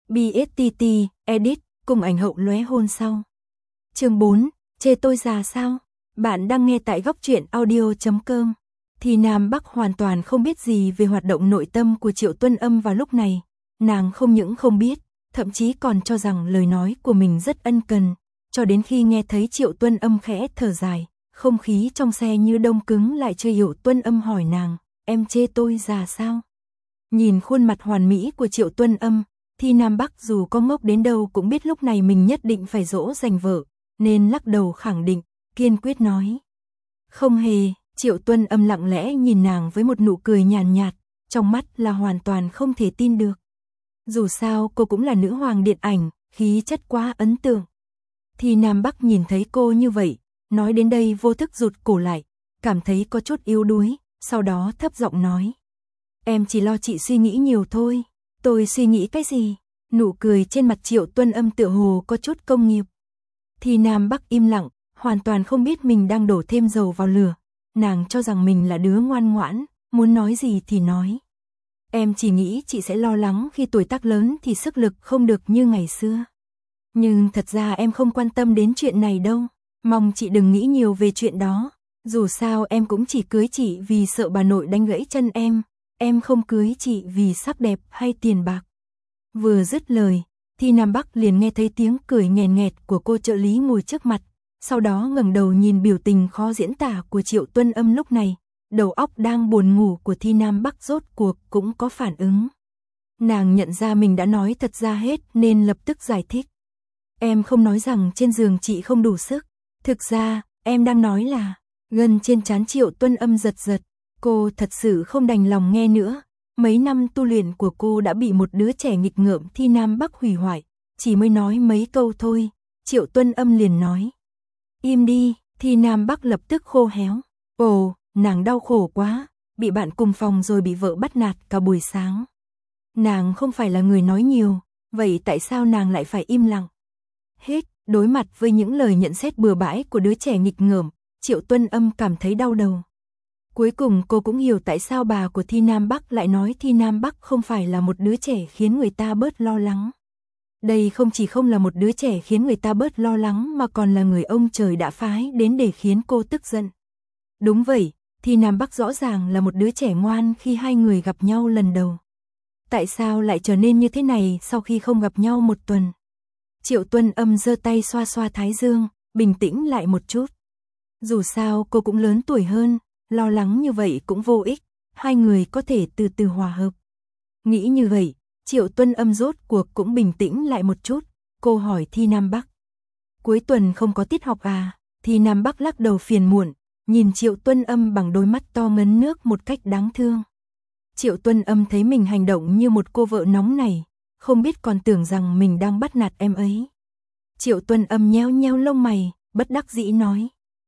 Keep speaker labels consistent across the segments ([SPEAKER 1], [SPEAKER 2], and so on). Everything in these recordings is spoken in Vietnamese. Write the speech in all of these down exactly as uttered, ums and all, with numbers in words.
[SPEAKER 1] bê ét tê tê, edit, cùng ảnh hậu lóe hôn sau. Chương bốn, chê tôi già sao? Bạn đang nghe tại góc truyện audio chấm com. Thì Nam Bắc hoàn toàn không biết gì về hoạt động nội tâm của Triệu Tuân Âm vào lúc này. Nàng không những không biết, thậm chí còn cho rằng lời nói của mình rất ân cần, cho đến khi nghe thấy Triệu Tuân Âm khẽ thở dài, không khí trong xe như đông cứng lại. Chưa hiểu Tuân Âm hỏi nàng, em chê tôi già sao? Nhìn khuôn mặt hoàn mỹ của Triệu Tuân Âm, thì Nam Bắc dù có ngốc đến đâu cũng biết lúc này mình nhất định phải dỗ dành vợ, nên lắc đầu khẳng định, kiên quyết nói. Không hề. Triệu Tuân Âm lặng lẽ nhìn nàng với một nụ cười nhàn nhạt, trong mắt là hoàn toàn không thể tin được. Dù sao cô cũng là nữ hoàng điện ảnh, khí chất quá ấn tượng. Thì Nam Bắc nhìn thấy cô như vậy, nói đến đây vô thức rụt cổ lại, cảm thấy có chút yếu đuối, sau đó thấp giọng nói. Em chỉ lo chị suy nghĩ nhiều thôi. Tôi suy nghĩ cái gì? Nụ cười trên mặt Triệu Tuân Âm tựa hồ có chút công nghiệp. Thì Nam Bắc im lặng, hoàn toàn không biết mình đang đổ thêm dầu vào lửa. Nàng cho rằng mình là đứa ngoan ngoãn, muốn nói gì thì nói. Em chỉ nghĩ chị sẽ lo lắng khi tuổi tác lớn thì sức lực không được như ngày xưa. Nhưng thật ra em không quan tâm đến chuyện này đâu. Mong chị đừng nghĩ nhiều về chuyện đó. Dù sao em cũng chỉ cưới chị vì sợ bà nội đánh gãy chân em. Em không cưới chị vì sắc đẹp hay tiền bạc. Vừa dứt lời, thì Nam Bắc liền nghe thấy tiếng cười nghèn nghẹt của cô trợ lý ngồi trước mặt. Sau đó ngẩng đầu nhìn biểu tình khó diễn tả của Triệu Tuân Âm lúc này, đầu óc đang buồn ngủ của Thi Nam Bắc rốt cuộc cũng có phản ứng. Nàng nhận ra mình đã nói thật ra hết nên lập tức giải thích. Em không nói rằng trên giường chị không đủ sức, thực ra em đang nói là. Gân trên trán Triệu Tuân Âm giật giật, cô thật sự không đành lòng nghe nữa. Mấy năm tu luyện của cô đã bị một đứa trẻ nghịch ngợm Thi Nam Bắc hủy hoại, chỉ mới nói mấy câu thôi, Triệu Tuân Âm liền nói. Im đi. Thì Nam Bắc lập tức khô héo. Ồ, nàng đau khổ quá, bị bạn cùng phòng rồi bị vợ bắt nạt cả buổi sáng. Nàng không phải là người nói nhiều, vậy tại sao nàng lại phải im lặng? Hết, đối mặt với những lời nhận xét bừa bãi của đứa trẻ nghịch ngợm, Triệu Tuân Âm cảm thấy đau đầu. Cuối cùng cô cũng hiểu tại sao bà của Thi Nam Bắc lại nói Thi Nam Bắc không phải là một đứa trẻ khiến người ta bớt lo lắng. Đây không chỉ không là một đứa trẻ khiến người ta bớt lo lắng mà còn là người ông trời đã phái đến để khiến cô tức giận. Đúng vậy, Thi Nam Bắc rõ ràng là một đứa trẻ ngoan khi hai người gặp nhau lần đầu. Tại sao lại trở nên như thế này sau khi không gặp nhau một tuần? Triệu Tuân Âm giơ tay xoa xoa thái dương, bình tĩnh lại một chút. Dù sao cô cũng lớn tuổi hơn, lo lắng như vậy cũng vô ích, hai người có thể từ từ hòa hợp. Nghĩ như vậy, Triệu Tuân Âm rốt cuộc cũng bình tĩnh lại một chút, cô hỏi Thi Nam Bắc. Cuối tuần không có tiết học à? Thi Nam Bắc lắc đầu phiền muộn, nhìn Triệu Tuân Âm bằng đôi mắt to ngấn nước một cách đáng thương. Triệu Tuân Âm thấy mình hành động như một cô vợ nóng này, không biết còn tưởng rằng mình đang bắt nạt em ấy. Triệu Tuân Âm nheo nheo lông mày, bất đắc dĩ nói.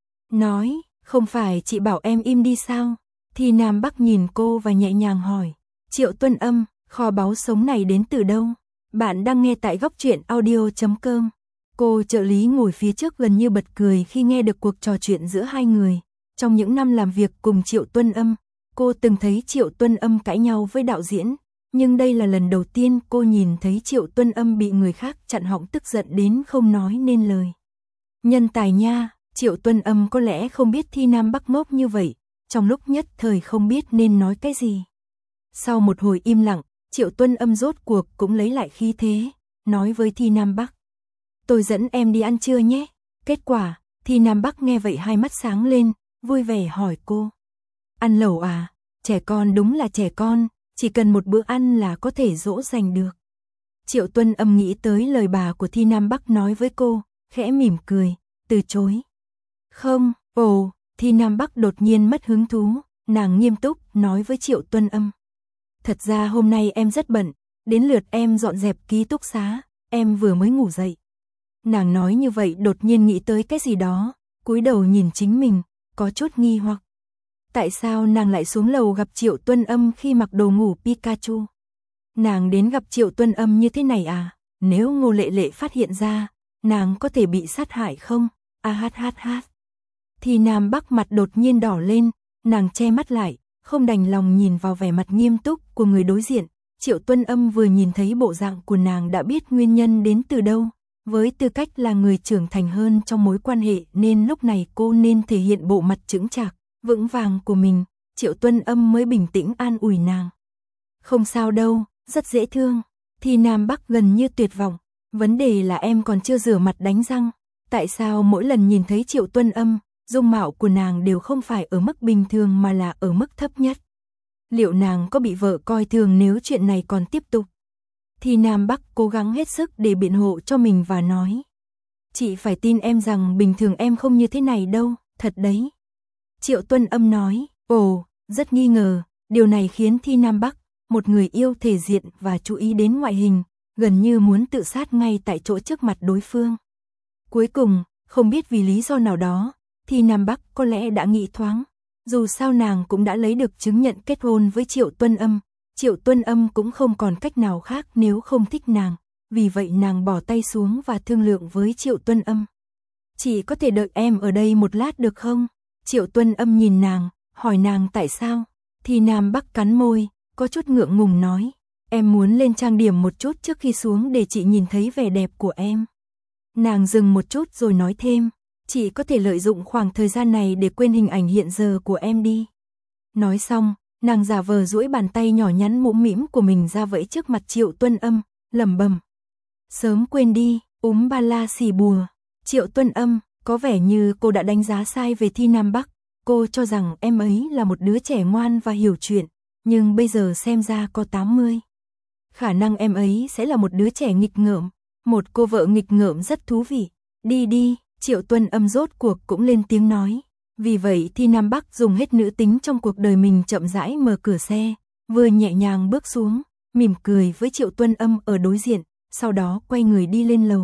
[SPEAKER 1] Nói, không phải chị bảo em im đi sao? Thi Nam Bắc nhìn cô và nhẹ nhàng hỏi. Triệu Tuân Âm, kho báu sống này đến từ đâu? Bạn đang nghe tại góc truyện audio chấm com. Cô trợ lý ngồi phía trước gần như bật cười khi nghe được cuộc trò chuyện giữa hai người. Trong những năm làm việc cùng Triệu Tuân Âm, cô từng thấy Triệu Tuân Âm cãi nhau với đạo diễn, nhưng đây là lần đầu tiên cô nhìn thấy Triệu Tuân Âm bị người khác chặn họng tức giận đến không nói nên lời. Nhân tài nha, Triệu Tuân Âm có lẽ không biết Thi Nam Bắc ngốc như vậy, trong lúc nhất thời không biết nên nói cái gì. Sau một hồi im lặng, Triệu Tuân Âm rốt cuộc cũng lấy lại khí thế, nói với Thi Nam Bắc. Tôi dẫn em đi ăn trưa nhé. Kết quả, Thi Nam Bắc nghe vậy hai mắt sáng lên, vui vẻ hỏi cô. Ăn lẩu à? Trẻ con đúng là trẻ con, chỉ cần một bữa ăn là có thể dỗ dành được. Triệu Tuân Âm nghĩ tới lời bà của Thi Nam Bắc nói với cô, khẽ mỉm cười, từ chối. Không, ồ, Thi Nam Bắc đột nhiên mất hứng thú, nàng nghiêm túc nói với Triệu Tuân Âm. Thật ra hôm nay em rất bận, đến lượt em dọn dẹp ký túc xá, em vừa mới ngủ dậy. Nàng nói như vậy đột nhiên nghĩ tới cái gì đó, cúi đầu nhìn chính mình, có chút nghi hoặc. Tại sao nàng lại xuống lầu gặp Triệu Tuân Âm khi mặc đồ ngủ Pikachu? Nàng đến gặp Triệu Tuân Âm như thế này à? Nếu Ngô Lệ Lệ phát hiện ra, nàng có thể bị sát hại không? A hát hát hát. Thì Nam Bắc mặt đột nhiên đỏ lên, nàng che mắt lại, không đành lòng nhìn vào vẻ mặt nghiêm túc của người đối diện, Triệu Tuân Âm vừa nhìn thấy bộ dạng của nàng đã biết nguyên nhân đến từ đâu. Với tư cách là người trưởng thành hơn trong mối quan hệ nên lúc này cô nên thể hiện bộ mặt chững chạc, vững vàng của mình. Triệu Tuân Âm mới bình tĩnh an ủi nàng. Không sao đâu, rất dễ thương. Thì Nam Bắc gần như tuyệt vọng. Vấn đề là em còn chưa rửa mặt đánh răng. Tại sao mỗi lần nhìn thấy Triệu Tuân Âm, dung mạo của nàng đều không phải ở mức bình thường mà là ở mức thấp nhất? Liệu nàng có bị vợ coi thường nếu chuyện này còn tiếp tục? Thì Nam Bắc cố gắng hết sức để biện hộ cho mình và nói. Chị phải tin em rằng bình thường em không như thế này đâu, thật đấy. Triệu Tuân Âm nói, ồ, rất nghi ngờ, điều này khiến Thi Nam Bắc, một người yêu thể diện và chú ý đến ngoại hình, gần như muốn tự sát ngay tại chỗ trước mặt đối phương. Cuối cùng, không biết vì lý do nào đó, Thi Nam Bắc có lẽ đã nghĩ thoáng. Dù sao nàng cũng đã lấy được chứng nhận kết hôn với Triệu Tuân Âm. Triệu Tuân Âm cũng không còn cách nào khác nếu không thích nàng. Vì vậy nàng bỏ tay xuống và thương lượng với Triệu Tuân Âm. Chị có thể đợi em ở đây một lát được không? Triệu Tuân Âm nhìn nàng, hỏi nàng tại sao. Thì Nam Bắc cắn môi, có chút ngượng ngùng nói. Em muốn lên trang điểm một chút trước khi xuống để chị nhìn thấy vẻ đẹp của em. Nàng dừng một chút rồi nói thêm. Chị có thể lợi dụng khoảng thời gian này để quên hình ảnh hiện giờ của em đi. Nói xong, nàng giả vờ duỗi bàn tay nhỏ nhắn mũm mĩm của mình ra vẫy trước mặt Triệu Tuân Âm, lẩm bẩm. Sớm quên đi, úm ba la xì bùa. Triệu Tuân Âm, có vẻ như cô đã đánh giá sai về Thi Nam Bắc. Cô cho rằng em ấy là một đứa trẻ ngoan và hiểu chuyện, nhưng bây giờ xem ra có tám mươi. Khả năng em ấy sẽ là một đứa trẻ nghịch ngợm, một cô vợ nghịch ngợm rất thú vị. Đi đi. Triệu Tuân Âm rốt cuộc cũng lên tiếng nói. Vì vậy Thi Nam Bắc dùng hết nữ tính trong cuộc đời mình chậm rãi mở cửa xe, vừa nhẹ nhàng bước xuống, mỉm cười với Triệu Tuân Âm ở đối diện, sau đó quay người đi lên lầu.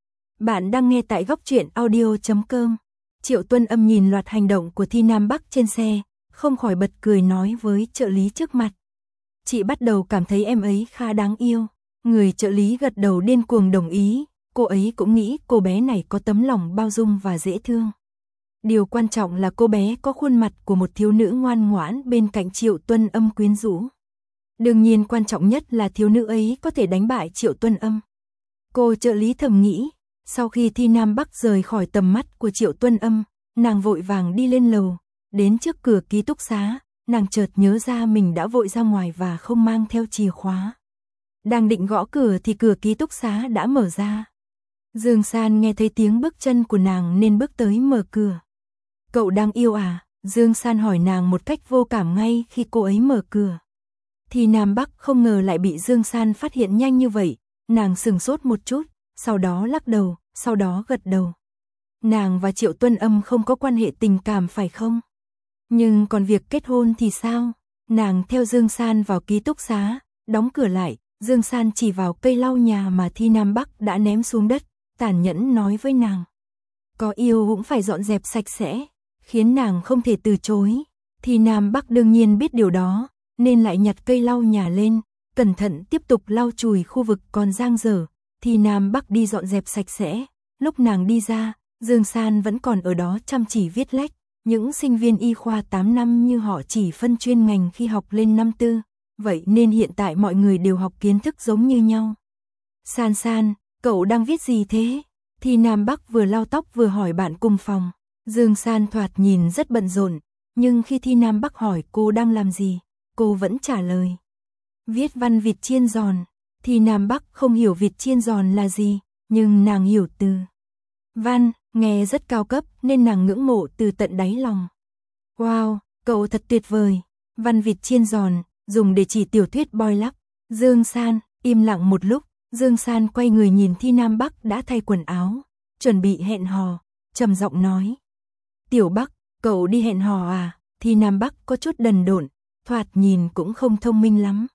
[SPEAKER 1] Bạn đang nghe tại góc truyện audio chấm com. Triệu Tuân Âm nhìn loạt hành động của Thi Nam Bắc trên xe, không khỏi bật cười nói với trợ lý trước mặt. Chị bắt đầu cảm thấy em ấy khá đáng yêu. Người trợ lý gật đầu điên cuồng đồng ý. Cô ấy cũng nghĩ cô bé này có tấm lòng bao dung và dễ thương. Điều quan trọng là cô bé có khuôn mặt của một thiếu nữ ngoan ngoãn bên cạnh Triệu Tuân Âm quyến rũ. Đương nhiên quan trọng nhất là thiếu nữ ấy có thể đánh bại Triệu Tuân Âm. Cô trợ lý thầm nghĩ. Sau khi Thi Nam Bắc rời khỏi tầm mắt của Triệu Tuân Âm, nàng vội vàng đi lên lầu. Đến trước cửa ký túc xá, nàng chợt nhớ ra mình đã vội ra ngoài và không mang theo chìa khóa. Đang định gõ cửa thì cửa ký túc xá đã mở ra. Dương San nghe thấy tiếng bước chân của nàng nên bước tới mở cửa. Cậu đang yêu à? Dương San hỏi nàng một cách vô cảm ngay khi cô ấy mở cửa. Thì Nam Bắc không ngờ lại bị Dương San phát hiện nhanh như vậy. Nàng sừng sốt một chút, sau đó lắc đầu, sau đó gật đầu. Nàng và Triệu Tuân Âm không có quan hệ tình cảm phải không? Nhưng còn việc kết hôn thì sao? Nàng theo Dương San vào ký túc xá, đóng cửa lại. Dương San chỉ vào cây lau nhà mà Thi Nam Bắc đã ném xuống đất, tàn nhẫn nói với nàng. Có yêu cũng phải dọn dẹp sạch sẽ, khiến nàng không thể từ chối. Thi Nam Bắc đương nhiên biết điều đó, nên lại nhặt cây lau nhà lên, cẩn thận tiếp tục lau chùi khu vực còn dang dở. Thi Nam Bắc đi dọn dẹp sạch sẽ. Lúc nàng đi ra, Dương San vẫn còn ở đó chăm chỉ viết lách. Những sinh viên y khoa tám năm như họ chỉ phân chuyên ngành khi học lên năm tư. Vậy nên hiện tại mọi người đều học kiến thức giống như nhau. San San, cậu đang viết gì thế? Thi Nam Bắc vừa lau tóc vừa hỏi bạn cùng phòng. Dương San thoạt nhìn rất bận rộn, nhưng khi Thi Nam Bắc hỏi cô đang làm gì, cô vẫn trả lời. Viết văn vịt chiên giòn. Thi Nam Bắc không hiểu vịt chiên giòn là gì, nhưng nàng hiểu từ văn, nghe rất cao cấp nên nàng ngưỡng mộ từ tận đáy lòng. Wow, cậu thật tuyệt vời. Văn vịt chiên giòn, dùng để chỉ tiểu thuyết Boy Luck. Dương San, im lặng một lúc, Dương San quay người nhìn Thi Nam Bắc đã thay quần áo, chuẩn bị hẹn hò, trầm giọng nói. Tiểu Bắc, cậu đi hẹn hò à? Thi Nam Bắc có chút đần độn, thoạt nhìn cũng không thông minh lắm.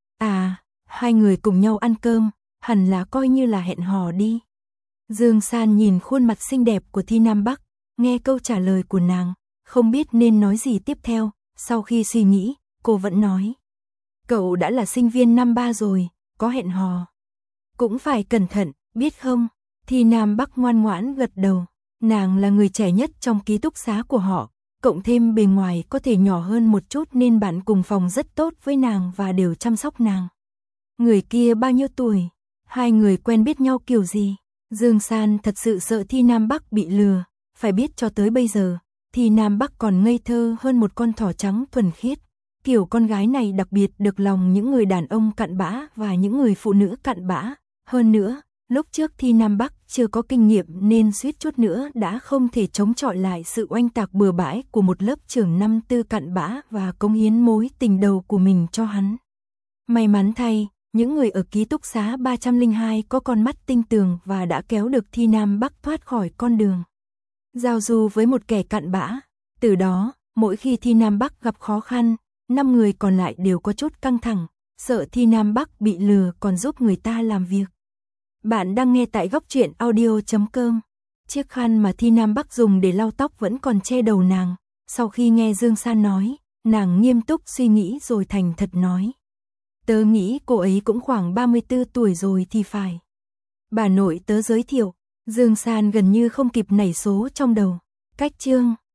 [SPEAKER 1] À, hai người cùng nhau ăn cơm, hẳn là coi như là hẹn hò đi. Dương San nhìn khuôn mặt xinh đẹp của Thi Nam Bắc, nghe câu trả lời của nàng, không biết nên nói gì tiếp theo, sau khi suy nghĩ, cô vẫn nói. Cậu đã là sinh viên năm ba rồi, có hẹn hò. Cũng phải cẩn thận, biết không? Thi Nam Bắc ngoan ngoãn gật đầu, nàng là người trẻ nhất trong ký túc xá của họ, cộng thêm bề ngoài có thể nhỏ hơn một chút nên bạn cùng phòng rất tốt với nàng và đều chăm sóc nàng. Người kia bao nhiêu tuổi? Hai người quen biết nhau kiểu gì? Dương San thật sự sợ Thi Nam Bắc bị lừa, phải biết cho tới bây giờ, Thi Nam Bắc còn ngây thơ hơn một con thỏ trắng thuần khiết. Kiểu con gái này đặc biệt được lòng những người đàn ông cặn bã và những người phụ nữ cặn bã. Hơn nữa, lúc trước Thi Nam Bắc chưa có kinh nghiệm nên suýt chút nữa đã không thể chống chọi lại sự oanh tạc bừa bãi của một lớp trưởng năm tư cặn bã và cống hiến mối tình đầu của mình cho hắn. May mắn thay, những người ở ký túc xá ba không hai có con mắt tinh tường và đã kéo được Thi Nam Bắc thoát khỏi con đường giao du với một kẻ cặn bã. Từ đó, mỗi khi Thi Nam Bắc gặp khó khăn, năm người còn lại đều có chút căng thẳng, sợ Thi Nam Bắc bị lừa còn giúp người ta làm việc. Bạn đang nghe tại góc truyện audio chấm com. Chiếc khăn mà Thi Nam Bắc dùng để lau tóc vẫn còn che đầu nàng. Sau khi nghe Dương San nói, nàng nghiêm túc suy nghĩ rồi thành thật nói. Tớ nghĩ cô ấy cũng khoảng ba mươi tư tuổi rồi thì phải. Bà nội tớ giới thiệu, Dương San gần như không kịp nảy số trong đầu. Cách chương